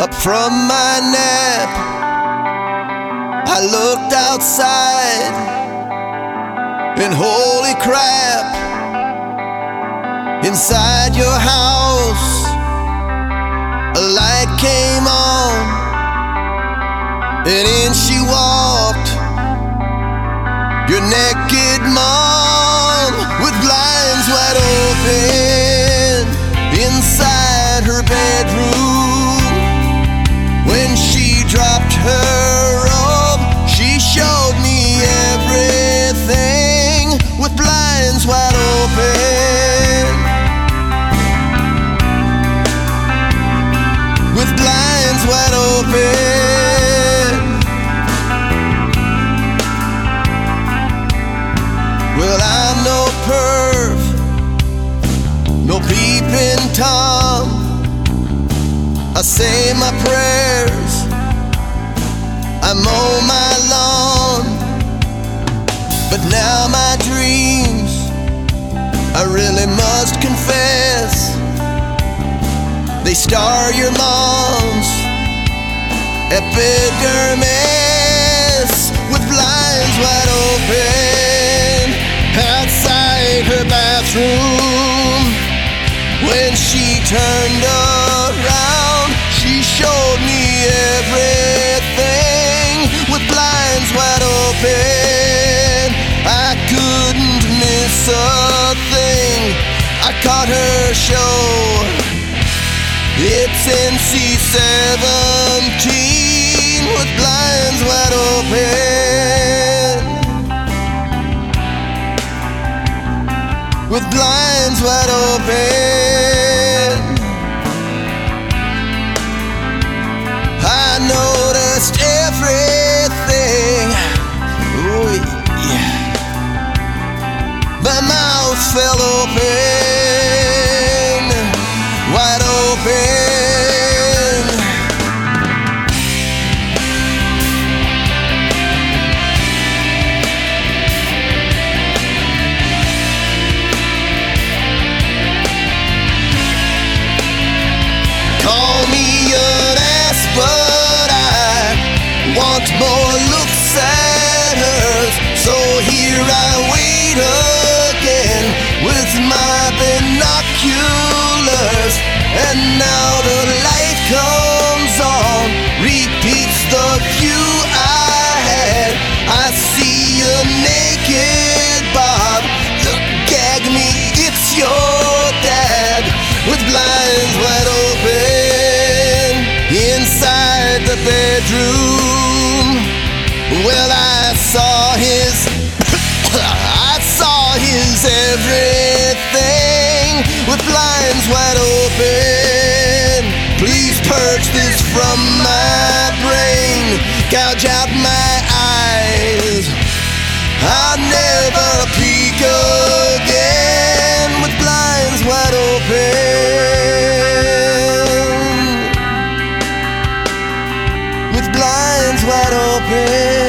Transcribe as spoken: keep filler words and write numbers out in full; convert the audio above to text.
Up from my nap, I looked outside, and holy crap, inside your house a light came on, and in she walked, your naked mom, with blinds wide open inside her bedroom. When she dropped her robe, she showed me everything, with blinds wide open, with blinds wide open. Well, I'm no perv, no peeping Tom. I say my prayers, I mow my lawn, but now my dreams, I really must confess, they star your mom's epidermis, with blinds wide open outside her bathroom. When she turned around, she showed me everything, with blinds wide open. I couldn't miss a thing, I caught her show. It's N C seventeen, with blinds wide open, with blinds wide open. I noticed everything, oh yeah. My mouth fell open, wide open. Call me an ass, but I want more looks at hers. So here I wait again with my binoculars, and now the light comes on, repeats the view I had. I see a naked Bob, look, gag me, it's your dad, with blinds wide open inside the bedroom. Well, I saw his I saw his everything, with blinds wide open. Please purge this from my brain, gouge out my eyes, I'll never peek again, with blinds wide open, with blinds wide open.